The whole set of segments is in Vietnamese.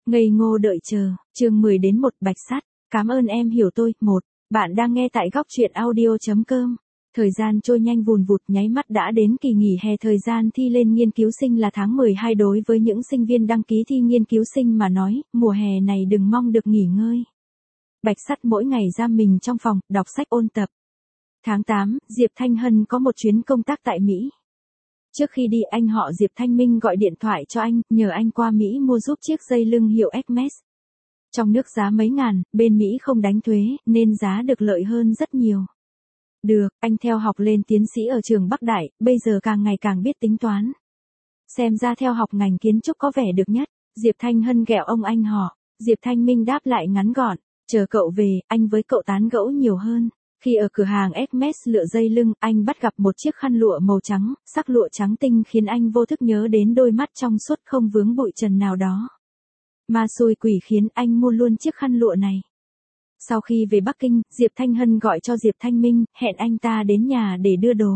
Ngây ngô đợi chờ, chương 10 đến 1 Bạch Sắt, cảm ơn em hiểu tôi. 1. Bạn đang nghe tại góc truyện audio.com. Thời gian trôi nhanh vùn vụt, nháy mắt đã đến kỳ nghỉ hè. Thời gian thi lên nghiên cứu sinh là tháng 12 đối với những sinh viên đăng ký thi nghiên cứu sinh mà nói, mùa hè này đừng mong được nghỉ ngơi. Bạch Sắt mỗi ngày giam mình trong phòng, đọc sách ôn tập. Tháng 8, Diệp Thanh Hân có một chuyến công tác tại Mỹ. Trước khi đi anh họ Diệp Thanh Minh gọi điện thoại cho anh, nhờ anh qua Mỹ mua giúp chiếc dây lưng hiệu Hermes. Trong nước giá mấy ngàn, bên Mỹ không đánh thuế, nên giá được lợi hơn rất nhiều. Được, anh theo học lên tiến sĩ ở trường Bắc Đại, bây giờ càng ngày càng biết tính toán. Xem ra theo học ngành kiến trúc có vẻ được nhất. Diệp Thanh Hân ghẹo ông anh họ. Diệp Thanh Minh đáp lại ngắn gọn, chờ cậu về, anh với cậu tán gẫu nhiều hơn. Khi ở cửa hàng Hermes lựa dây lưng, anh bắt gặp một chiếc khăn lụa màu trắng, sắc lụa trắng tinh khiến anh vô thức nhớ đến đôi mắt trong suốt không vướng bụi trần nào đó. Ma xui quỷ khiến anh mua luôn chiếc khăn lụa này. Sau khi về Bắc Kinh, Diệp Thanh Hân gọi cho Diệp Thanh Minh, hẹn anh ta đến nhà để đưa đồ.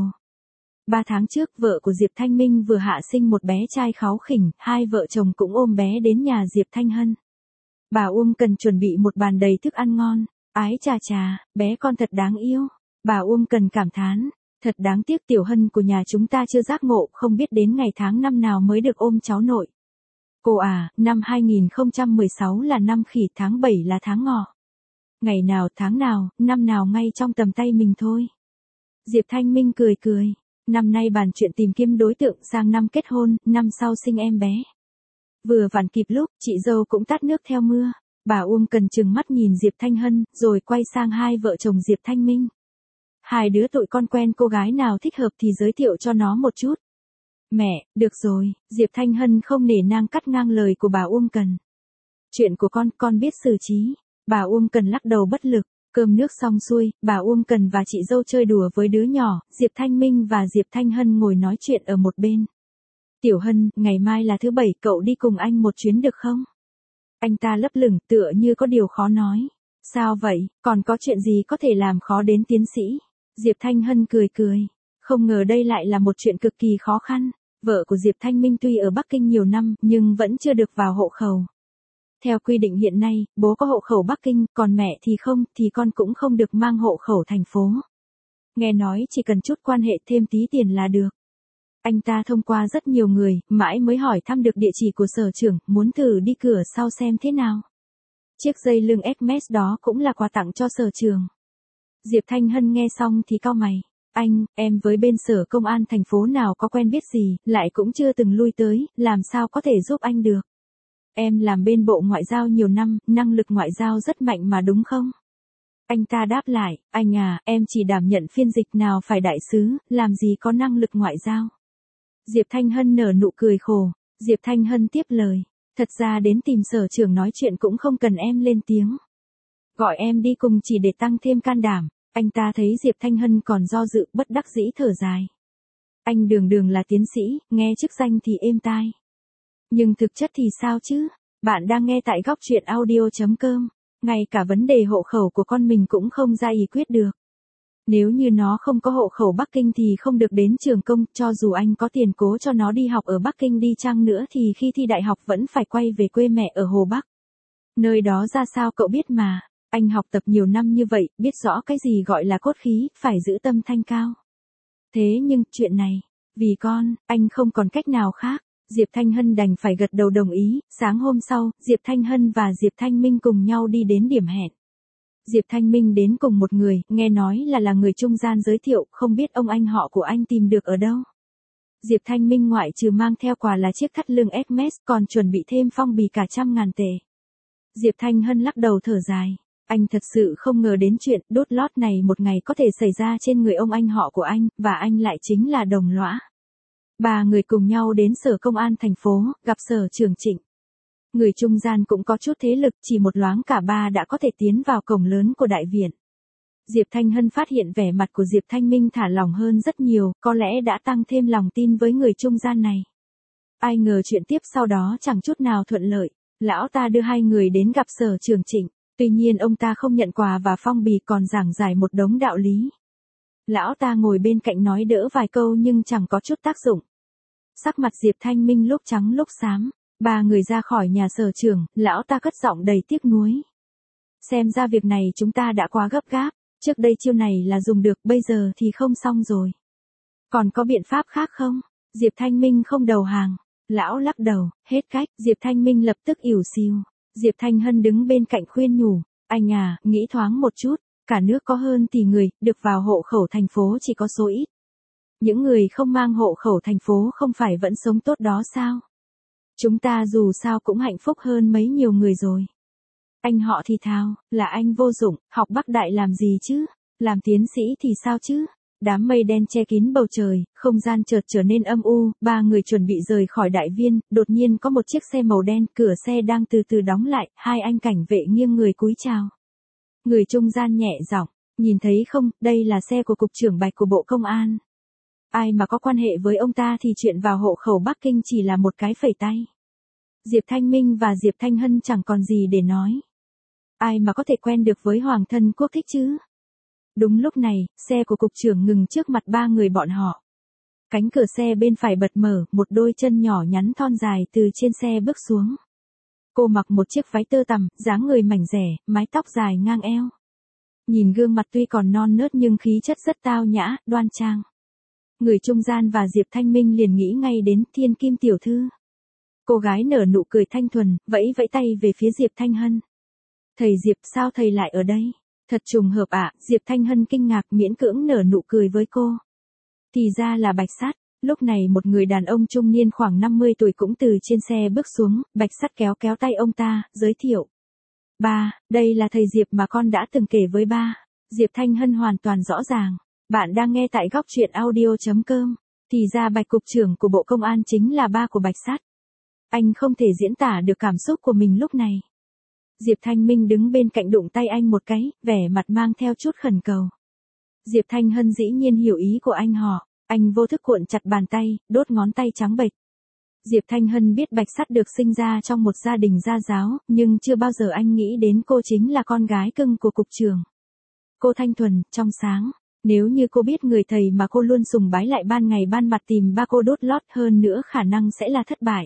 3 tháng trước, vợ của Diệp Thanh Minh vừa hạ sinh một bé trai kháu khỉnh, hai vợ chồng cũng ôm bé đến nhà Diệp Thanh Hân. Bà Uông cần chuẩn bị một bàn đầy thức ăn ngon. Ái chà chà, bé con thật đáng yêu. Bà Uông cần cảm thán, thật đáng tiếc Tiểu Hân của nhà chúng ta chưa giác ngộ, không biết đến ngày tháng năm nào mới được ôm cháu nội. Cô à, năm 2016 là năm Khỉ, tháng 7 là tháng Ngọ. Ngày nào, tháng nào, năm nào ngay trong tầm tay mình thôi. Diệp Thanh Minh cười cười, năm nay bàn chuyện tìm kiếm đối tượng, sang năm kết hôn, năm sau sinh em bé. Vừa vặn kịp lúc, chị dâu cũng tát nước theo mưa. Bà Uông cần chừng mắt nhìn Diệp Thanh Hân, rồi quay sang hai vợ chồng Diệp Thanh Minh. Hai đứa tụi con quen cô gái nào thích hợp thì giới thiệu cho nó một chút. Mẹ, được rồi, Diệp Thanh Hân không nể nang cắt ngang lời của bà Uông cần. Chuyện của con biết xử trí. Bà Uông cần lắc đầu bất lực. Cơm nước xong xuôi, bà Uông cần và chị dâu chơi đùa với đứa nhỏ, Diệp Thanh Minh và Diệp Thanh Hân ngồi nói chuyện ở một bên. Tiểu Hân, ngày mai là thứ Bảy, cậu đi cùng anh một chuyến được không? Anh ta lấp lửng, tựa như có điều khó nói. Sao vậy, còn có chuyện gì có thể làm khó đến tiến sĩ? Diệp Thanh Hân cười cười. Không ngờ đây lại là một chuyện cực kỳ khó khăn. Vợ của Diệp Thanh Minh tuy ở Bắc Kinh nhiều năm, nhưng vẫn chưa được vào hộ khẩu. Theo quy định hiện nay, bố có hộ khẩu Bắc Kinh, còn mẹ thì không, thì con cũng không được mang hộ khẩu thành phố. Nghe nói chỉ cần chút quan hệ thêm tí tiền là được. Anh ta thông qua rất nhiều người, mãi mới hỏi thăm được địa chỉ của sở trưởng, muốn thử đi cửa sau xem thế nào. Chiếc dây lưng Hermes đó cũng là quà tặng cho sở trưởng. Diệp Thanh Hân nghe xong thì cau mày. Anh, em với bên sở công an thành phố nào có quen biết gì, lại cũng chưa từng lui tới, làm sao có thể giúp anh được. Em làm bên bộ ngoại giao nhiều năm, năng lực ngoại giao rất mạnh mà đúng không? Anh ta đáp lại, anh à, em chỉ đảm nhận phiên dịch nào phải đại sứ, làm gì có năng lực ngoại giao. Diệp Thanh Hân nở nụ cười khổ. Diệp Thanh Hân tiếp lời, thật ra đến tìm sở trưởng nói chuyện cũng không cần em lên tiếng. Gọi em đi cùng chỉ để tăng thêm can đảm. Anh ta thấy Diệp Thanh Hân còn do dự, bất đắc dĩ thở dài. Anh đường đường là tiến sĩ, nghe chức danh thì êm tai. Nhưng thực chất thì sao chứ? Bạn đang nghe tại góc truyện audio.com. Ngay cả vấn đề hộ khẩu của con mình cũng không ra ý quyết được. Nếu như nó không có hộ khẩu Bắc Kinh thì không được đến trường công, cho dù anh có tiền cố cho nó đi học ở Bắc Kinh đi chăng nữa thì khi thi đại học vẫn phải quay về quê mẹ ở Hồ Bắc. Nơi đó ra sao cậu biết mà, anh học tập nhiều năm như vậy, biết rõ cái gì gọi là cốt khí, phải giữ tâm thanh cao. Thế nhưng, chuyện này, vì con, anh không còn cách nào khác. Diệp Thanh Hân đành phải gật đầu đồng ý. Sáng hôm sau, Diệp Thanh Hân và Diệp Thanh Minh cùng nhau đi đến điểm hẹn. Diệp Thanh Minh đến cùng một người, nghe nói là người trung gian giới thiệu, không biết ông anh họ của anh tìm được ở đâu. Diệp Thanh Minh ngoại trừ mang theo quà là chiếc thắt lưng Hermes, còn chuẩn bị thêm phong bì cả 100.000 tệ. Diệp Thanh Hân lắc đầu thở dài. Anh thật sự không ngờ đến chuyện đốt lót này một ngày có thể xảy ra trên người ông anh họ của anh, và anh lại chính là đồng lõa. 3 người cùng nhau đến sở công an thành phố, gặp sở trưởng Trịnh. Người trung gian cũng có chút thế lực, chỉ một loáng cả ba đã có thể tiến vào cổng lớn của đại viện. Diệp Thanh Hân phát hiện vẻ mặt của Diệp Thanh Minh thả lỏng hơn rất nhiều, có lẽ đã tăng thêm lòng tin với người trung gian này. Ai ngờ chuyện tiếp sau đó chẳng chút nào thuận lợi. Lão ta đưa hai người đến gặp sở trưởng Trịnh, tuy nhiên ông ta không nhận quà và phong bì, còn giảng giải một đống đạo lý. Lão ta ngồi bên cạnh nói đỡ vài câu nhưng chẳng có chút tác dụng. Sắc mặt Diệp Thanh Minh lúc trắng lúc xám. Ba người ra khỏi nhà sở trưởng, lão ta cất giọng đầy tiếc nuối. Xem ra việc này chúng ta đã quá gấp gáp, trước đây chiêu này là dùng được, bây giờ thì không xong rồi. Còn có biện pháp khác không? Diệp Thanh Minh không đầu hàng. Lão lắc đầu, hết cách, Diệp Thanh Minh lập tức ỉu xìu. Diệp Thanh Hân đứng bên cạnh khuyên nhủ, anh à, nghĩ thoáng một chút, cả nước có hơn tỷ người, được vào hộ khẩu thành phố chỉ có số ít. Những người không mang hộ khẩu thành phố không phải vẫn sống tốt đó sao? Chúng ta dù sao cũng hạnh phúc hơn mấy nhiều người rồi. Anh họ thì thào, là anh vô dụng, học Bắc Đại làm gì chứ? Làm tiến sĩ thì sao chứ? Đám mây đen che kín bầu trời, không gian chợt trở nên âm u, ba người chuẩn bị rời khỏi đại viên, đột nhiên có một chiếc xe màu đen, cửa xe đang từ từ đóng lại, hai anh cảnh vệ nghiêng người cúi chào. Người trung gian nhẹ giọng, nhìn thấy không, đây là xe của Cục trưởng Bạch của Bộ Công an. Ai mà có quan hệ với ông ta thì chuyện vào hộ khẩu Bắc Kinh chỉ là một cái phẩy tay. Diệp Thanh Minh và Diệp Thanh Hân chẳng còn gì để nói. Ai mà có thể quen được với hoàng thân quốc thích chứ? Đúng lúc này, xe của cục trưởng ngừng trước mặt ba người bọn họ. Cánh cửa xe bên phải bật mở, một đôi chân nhỏ nhắn thon dài từ trên xe bước xuống. Cô mặc một chiếc váy tơ tằm, dáng người mảnh dẻ, mái tóc dài ngang eo. Nhìn gương mặt tuy còn non nớt nhưng khí chất rất tao nhã, đoan trang. Người trung gian và Diệp Thanh Minh liền nghĩ ngay đến Thiên Kim tiểu thư. Cô gái nở nụ cười thanh thuần, vẫy vẫy tay về phía Diệp Thanh Hân. Thầy Diệp, sao thầy lại ở đây? Thật trùng hợp ạ, Diệp Thanh Hân kinh ngạc miễn cưỡng nở nụ cười với cô. Thì ra là Bạch Sắt. Lúc này một người đàn ông trung niên khoảng 50 tuổi cũng từ trên xe bước xuống, Bạch Sắt kéo kéo tay ông ta, giới thiệu. Ba, đây là thầy Diệp mà con đã từng kể với ba. Diệp Thanh Hân hoàn toàn rõ ràng. Bạn đang nghe tại góc truyện audio.com. Thì ra Bạch Cục trưởng của Bộ Công an chính là ba của Bạch Sắt. Anh không thể diễn tả được cảm xúc của mình lúc này. Diệp Thanh Minh đứng bên cạnh đụng tay anh một cái, vẻ mặt mang theo chút khẩn cầu. Diệp Thanh Hân dĩ nhiên hiểu ý của anh họ, anh vô thức cuộn chặt bàn tay, đốt ngón tay trắng bệch. Diệp Thanh Hân biết Bạch Sắt được sinh ra trong một gia đình gia giáo, nhưng chưa bao giờ anh nghĩ đến cô chính là con gái cưng của cục trưởng. Cô thanh thuần, trong sáng. Nếu như cô biết người thầy mà cô luôn sùng bái lại ban ngày ban mặt tìm ba cô đốt lót hơn nữa khả năng sẽ là thất bại.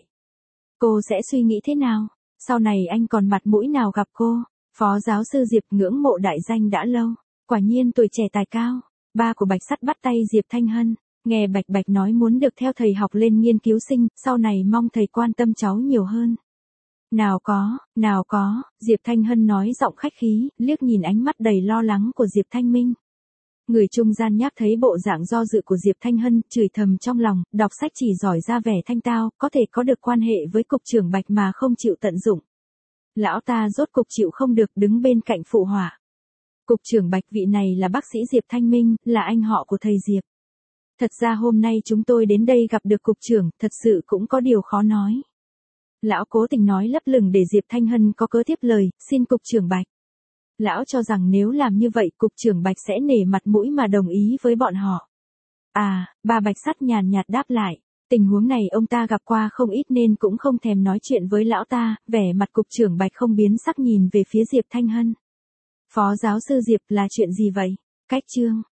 Cô sẽ suy nghĩ thế nào? Sau này anh còn mặt mũi nào gặp cô? Phó giáo sư Diệp ngưỡng mộ đại danh đã lâu. Quả nhiên tuổi trẻ tài cao. Ba của Bạch Sắt bắt tay Diệp Thanh Hân. Nghe Bạch Bạch nói muốn được theo thầy học lên nghiên cứu sinh, sau này mong thầy quan tâm cháu nhiều hơn. Nào có, Diệp Thanh Hân nói giọng khách khí, liếc nhìn ánh mắt đầy lo lắng của Diệp Thanh Minh. Người trung gian nhắc thấy bộ dạng do dự của Diệp Thanh Hân, chửi thầm trong lòng, đọc sách chỉ giỏi ra vẻ thanh tao, có thể có được quan hệ với cục trưởng Bạch mà không chịu tận dụng. Lão ta rốt cục chịu không được đứng bên cạnh phụ họa. Cục trưởng Bạch vị này là bác sĩ Diệp Thanh Minh, là anh họ của thầy Diệp. Thật ra hôm nay chúng tôi đến đây gặp được cục trưởng, thật sự cũng có điều khó nói. Lão cố tình nói lấp lửng để Diệp Thanh Hân có cớ tiếp lời, xin cục trưởng Bạch. Lão cho rằng nếu làm như vậy cục trưởng Bạch sẽ nể mặt mũi mà đồng ý với bọn họ. À, bà Bạch Sắt nhàn nhạt đáp lại. Tình huống này ông ta gặp qua không ít nên cũng không thèm nói chuyện với lão ta, vẻ mặt cục trưởng Bạch không biến sắc nhìn về phía Diệp Thanh Hân. Phó giáo sư Diệp là chuyện gì vậy? Cách chương.